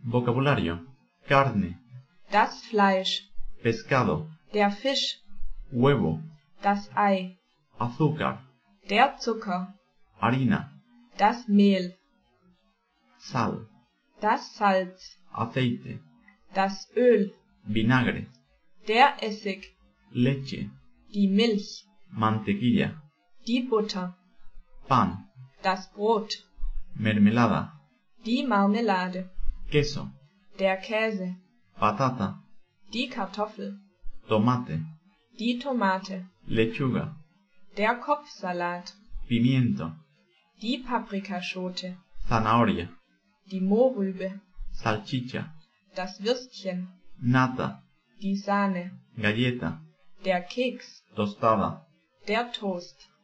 Vocabulario: carne, das Fleisch, pescado, der Fisch, huevo, das Ei, azúcar, der Zucker, harina, das Mehl, sal, das Salz, aceite, das Öl, vinagre, der Essig, leche, die Milch, mantequilla, die Butter, pan, das Brot, mermelada, die Marmelade, queso, der Käse, patata, die Kartoffel, tomate, die Tomate, lechuga, der Kopfsalat, pimiento, die Paprikaschote, zanahoria, die Mohrrübe, salchicha, das Würstchen, nata, die Sahne, galleta, der Keks, tostada, der Toast.